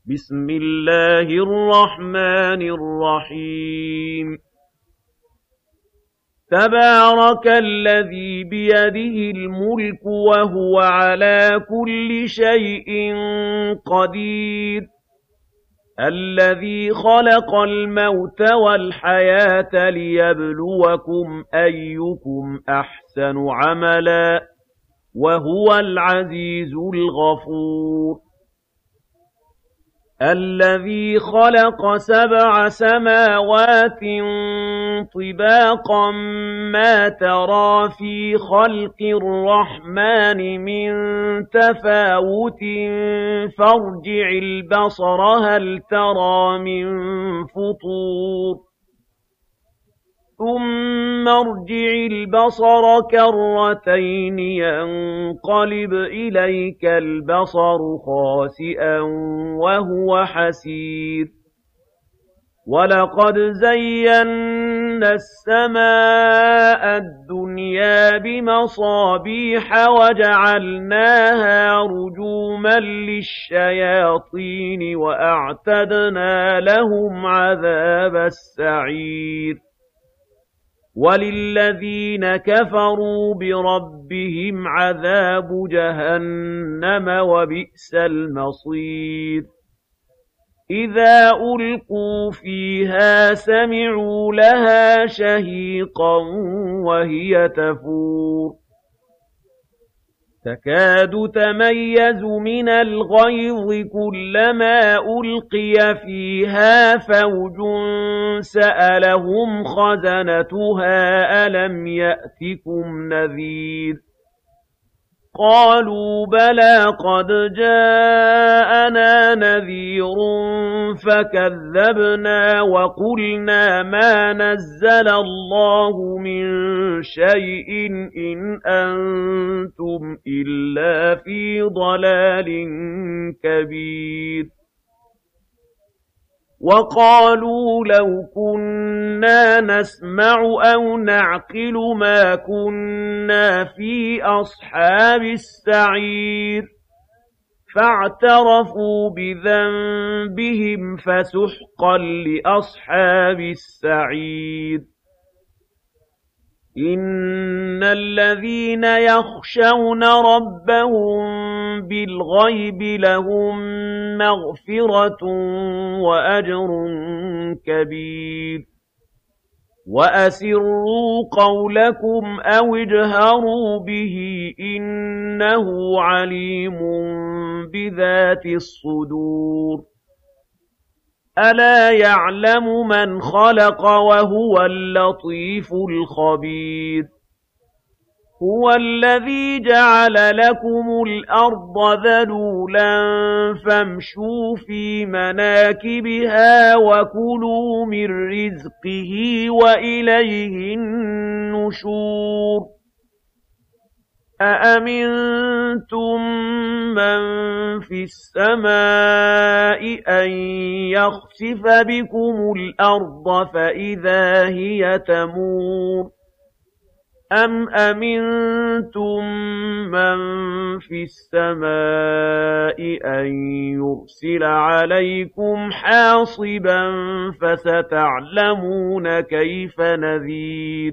بسم الله الرحمن الرحيم تبارك الذي بيده الملك وهو على كل شيء قدير الذي خلق الموت والحياة ليبلوكم أيكم أحسن عملا وهو العزيز الغفور الذي خلق 7 سماوات طباقا ما ترى في خلق الرحمن من تفاوت فارجع البصر هل ترى من فطور ثم ارجع البصر كرتين ينقلب إليك البصر خاسئا وهو حسير ولقد زينا السماء الدنيا بمصابيح وجعلناها رجوما للشياطين وأعتدنا لهم عذاب السعير وللذين كفروا بربهم عذاب جهنم وبئس المصير إذا ألقوا فيها سمعوا لها شهيقا وهي تفور تكاد تميز من الغيظ كلما ألقي فيها فوج سألهم خزنتها ألم يأتكم نذير قالوا بلى قد جاءنا نذير فكذبنا وقلنا ما نزل الله من شيء إن أنتم إلا في ضلال كبير وقالوا لو كنا نسمع أو نعقل ما كنا في أصحاب السعير فاعترفوا بذنبهم فسحقا لأصحاب السعير إن الذين يخشون ربهم بالغيب لهم مغفرة وأجر كبير وأسروا قولكم أو اجهروا به إنه عليم بذات الصدور ألا يعلم من خلق وهو اللطيف الخبير هو الذي جعل لكم الأرض ذلولا فامشوا في مناكبها وكلوا من رزقه وإليه النشور أأمنتم من في السماء أن يخسف بكم الأرض فإذا هي تمور أم أمنتم من في السماء أن يرسل عليكم حاصبا فستعلمون كيف نذير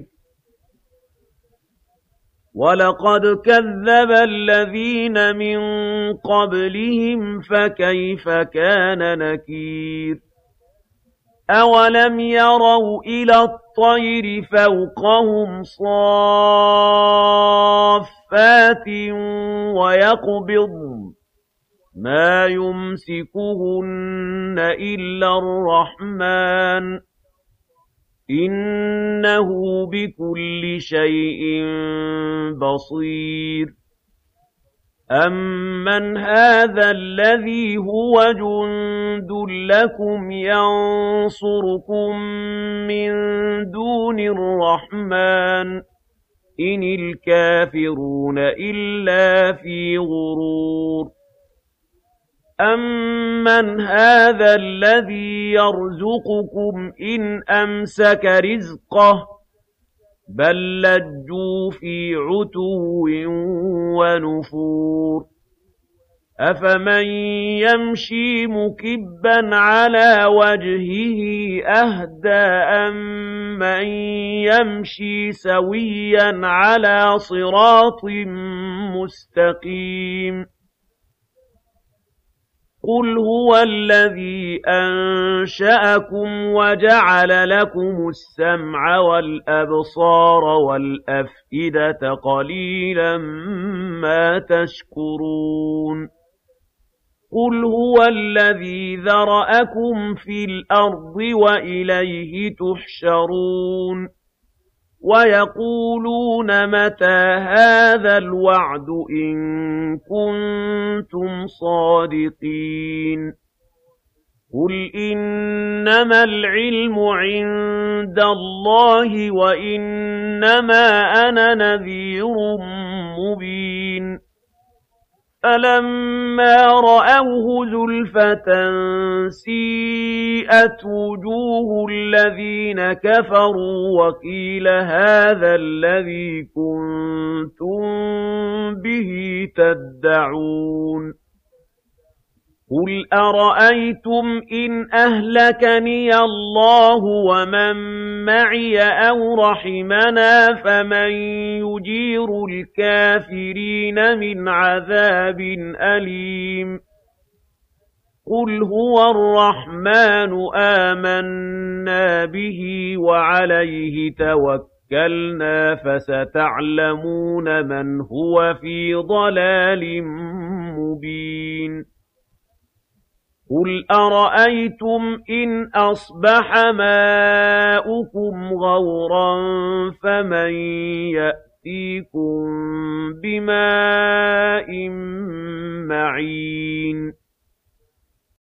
ولقد كذب الذين من قبلهم فكيف كان نكير أولم يروا إلى الطير فوقهم صافات ويقبضن ما يمسكهن إلا الرحمن إنه بكل شيء بصير أمن هذا الذي هو جند لكم ينصركم من دون الرحمن إن الكافرون إلا في غرور أَمَّنْ هَٰذَا الَّذِي يَرْزُقُكُمْ إِنْ أَمْسَكَ رِزْقَهُ بَل لَّجُّوا فِي عُتُوٍّ وَنُفُورٍ أَفَمَن يَمْشِي مُكِبًّا عَلَىٰ وَجْهِهِ أَهْدَىٰ أَمَّن يَمْشِي سَوِيًّا عَلَىٰ صِرَاطٍ مُّسْتَقِيمٍ قُلْ هُوَ الَّذِي أَنشَأَكُمْ وَجَعَلَ لَكُمُ السَّمْعَ وَالْأَبْصَارَ وَالْأَفْئِدَةَ قَلِيلًا مَّا تَشْكُرُونَ قُلْ هُوَ الَّذِي ذَرَأَكُمْ فِي الْأَرْضِ وَإِلَيْهِ تُحْشَرُونَ وَيَقُولُونَ مَتَىٰ هَٰذَا الْوَعْدُ إِن كُنتُمْ صَادِقِينَ قُلْ إِنَّمَا الْعِلْمُ عِندَ اللَّهِ وَإِنَّمَا أَنَا نَذِيرٌ مُّبِينٌ فَلَمَّا رَأَوْهُ زُلْفَةً سِيئَتْ وُجُوهُ الَّذِينَ كَفَرُوا وَقِيلَ هَٰذَا الَّذِي كُنتُم بِهِ تَدَّعُونَ قُلْ أَرَأَيْتُمْ إِنْ أَهْلَكَنِيَ اللَّهُ وَمَن مَّعِيَ أَوْ رَحِمَنَا فَمَن يُجِيرُ الْكَافِرِينَ مِنْ عَذَابٍ أَلِيمٍ قُلْ هُوَ الرَّحْمَٰنُ آمَنَّا بِهِ وَعَلَيْهِ تَوَكَّلْنَا فَسَتَعْلَمُونَ مَنْ هُوَ فِي ضَلَالٍ مُّبِينٍ قُلْ أَرَأَيْتُمْ إِنْ أَصْبَحَ مَاؤُكُمْ غَوْرًا فَمَن يَأْتِيكُم بِمَاءٍ مَّعِينٍ